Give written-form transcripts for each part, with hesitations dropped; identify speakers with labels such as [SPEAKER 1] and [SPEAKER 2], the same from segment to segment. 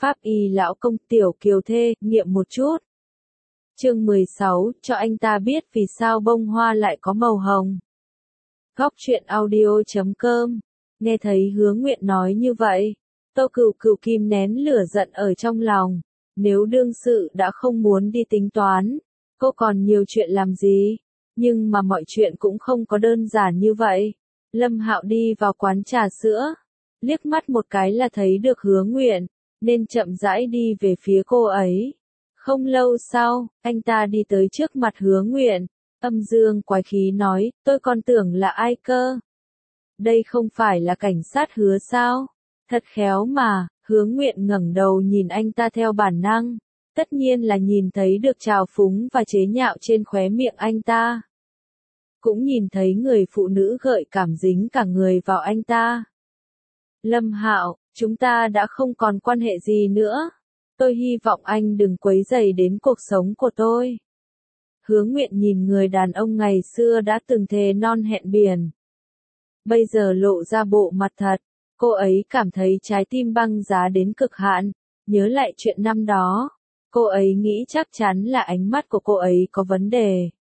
[SPEAKER 1] Pháp y lão công tiểu kiều thê, nghiệm một chút. Chương 16, cho anh ta biết vì sao bông hoa lại có màu hồng. Góc truyện audio.com. Nghe thấy Hứa Nguyện nói như vậy, Tô Cửu Cửu kìm nén lửa giận ở trong lòng. Nếu đương sự đã không muốn đi tính toán, cô còn nhiều chuyện làm gì? Nhưng mà mọi chuyện cũng không có đơn giản như vậy. Lâm Hạo đi vào quán trà sữa, liếc mắt một cái là thấy được Hứa Nguyện, nên chậm rãi đi về phía cô ấy. Không lâu sau, anh ta đi tới trước mặt Hứa Nguyện, âm dương quái khí nói, tôi còn tưởng là ai cơ? Đây không phải là cảnh sát Hứa sao? Thật khéo mà. Hứa Nguyện ngẩng đầu nhìn anh ta theo bản năng, tất nhiên là nhìn thấy được trào phúng và chế nhạo trên khóe miệng anh ta. Cũng nhìn thấy người phụ nữ gợi cảm dính cả người vào anh ta. Lâm Hạo, chúng ta đã không còn quan hệ gì nữa. Tôi hy vọng anh đừng quấy rầy đến cuộc sống của tôi. Hứa Nguyện nhìn người đàn ông ngày xưa đã từng thề non hẹn biển. Bây giờ lộ ra bộ mặt thật. Cô ấy cảm thấy trái tim băng giá đến cực hạn, nhớ lại chuyện năm đó. Cô ấy nghĩ chắc chắn là ánh mắt của cô ấy có vấn đề.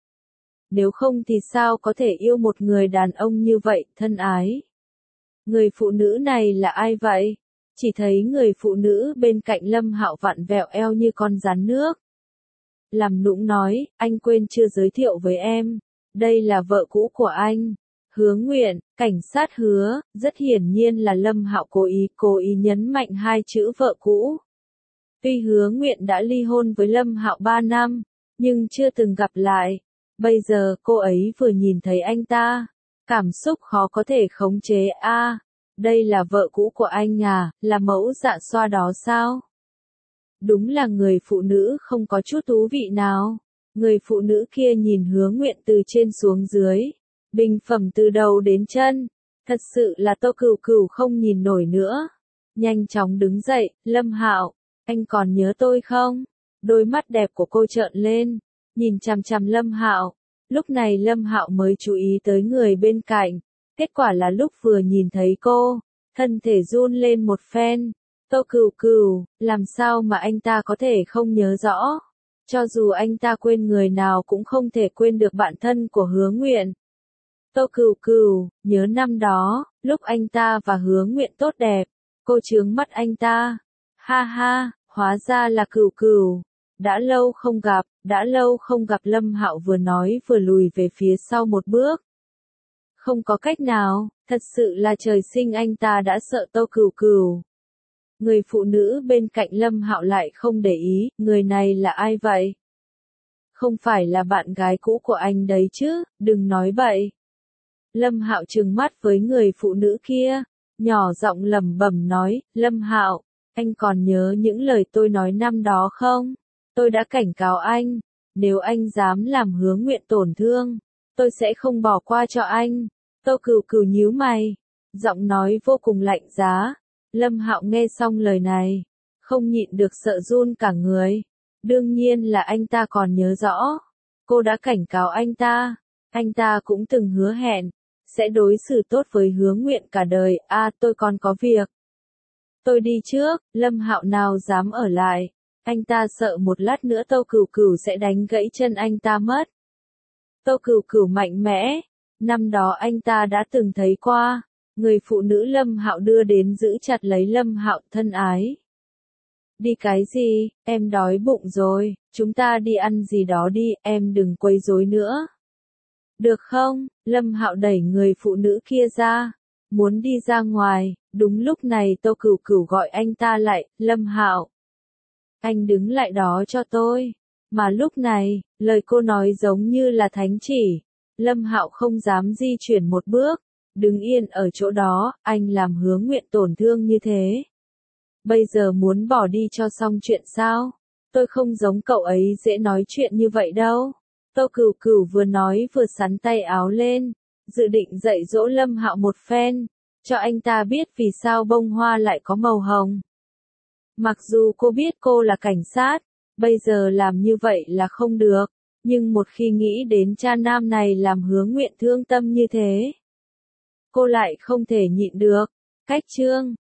[SPEAKER 1] Nếu không thì sao có thể yêu một người đàn ông như vậy, thân ái. Người phụ nữ này là ai vậy? Chỉ thấy người phụ nữ bên cạnh Lâm Hạo vặn vẹo eo như con rắn nước. Làm nũng nói, anh quên chưa giới thiệu với em. Đây là vợ cũ của anh. Hứa Nguyện, cảnh sát Hứa, rất hiển nhiên là Lâm Hạo cố ý nhấn mạnh hai chữ vợ cũ. Tuy Hứa Nguyện đã ly hôn với Lâm Hạo 3 năm, nhưng chưa từng gặp lại. Bây giờ cô ấy vừa nhìn thấy anh ta, cảm xúc khó có thể khống chế. Đây là vợ cũ của anh à, là mẫu dạ xoa đó sao? Đúng là người phụ nữ không có chút thú vị nào. Người phụ nữ kia nhìn Hứa Nguyện từ trên xuống dưới. Bình phẩm từ đầu đến chân, thật sự là Tô Cửu Cửu không nhìn nổi nữa. Nhanh chóng đứng dậy, Lâm Hạo, anh còn nhớ tôi không? Đôi mắt đẹp của cô trợn lên, nhìn chằm chằm Lâm Hạo. Lúc này Lâm Hạo mới chú ý tới người bên cạnh, kết quả là lúc vừa nhìn thấy cô, thân thể run lên một phen. Tô Cửu Cửu, làm sao mà anh ta có thể không nhớ rõ? Cho dù anh ta quên người nào cũng không thể quên được bạn thân của Hứa Nguyện. Tô Cửu Cửu, nhớ năm đó, lúc anh ta và Hứa Nguyện tốt đẹp, cô chướng mắt anh ta. Ha ha, hóa ra là Cửu Cửu. Đã lâu không gặp Lâm Hạo vừa nói vừa lùi về phía sau một bước. Không có cách nào, thật sự là trời sinh anh ta đã sợ Tô Cửu Cửu. Người phụ nữ bên cạnh Lâm Hạo lại không để ý, người này là ai vậy? Không phải là bạn gái cũ của anh đấy chứ, đừng nói bậy. Lâm Hạo trừng mắt với người phụ nữ kia, nhỏ giọng lẩm bẩm nói, Lâm Hạo, anh còn nhớ những lời tôi nói năm đó không? Tôi đã cảnh cáo anh, nếu anh dám làm Hứa Nguyện tổn thương, tôi sẽ không bỏ qua cho anh. Tô Cửu Cửu nhíu mày, giọng nói vô cùng lạnh giá. Lâm Hạo nghe xong lời này, không nhịn được sợ run cả người. Đương nhiên là anh ta còn nhớ rõ, cô đã cảnh cáo anh ta cũng từng hứa hẹn sẽ đối xử tốt với Hứa Nguyện cả đời. Tôi còn có việc. Tôi đi trước. Lâm Hạo nào dám ở lại. Anh ta sợ một lát nữa Tô Cửu Cửu sẽ đánh gãy chân anh ta mất. Tô Cửu Cửu mạnh mẽ. Năm đó anh ta đã từng thấy qua. Người phụ nữ Lâm Hạo đưa đến giữ chặt lấy Lâm Hạo, thân ái. Đi cái gì, em đói bụng rồi, chúng ta đi ăn gì đó đi, em đừng quấy rối nữa. Được không? Lâm Hạo đẩy người phụ nữ kia ra, muốn đi ra ngoài. Đúng lúc này Tô Cửu Cửu gọi anh ta lại, Lâm Hạo. Anh đứng lại đó cho tôi. Mà lúc này, lời cô nói giống như là thánh chỉ. Lâm Hạo không dám di chuyển một bước, đứng yên ở chỗ đó, anh làm Hứa Nguyện tổn thương như thế. Bây giờ muốn bỏ đi cho xong chuyện sao? Tôi không giống cậu ấy dễ nói chuyện như vậy đâu. Tô Cửu Cửu vừa nói vừa xắn tay áo lên, dự định dạy dỗ Lâm Hạo một phen, cho anh ta biết vì sao bông hoa lại có màu hồng. Mặc dù cô biết cô là cảnh sát, bây giờ làm như vậy là không được, nhưng một khi nghĩ đến cha nam này làm Hứa Nguyện thương tâm như thế, cô lại không thể nhịn được. Cách chương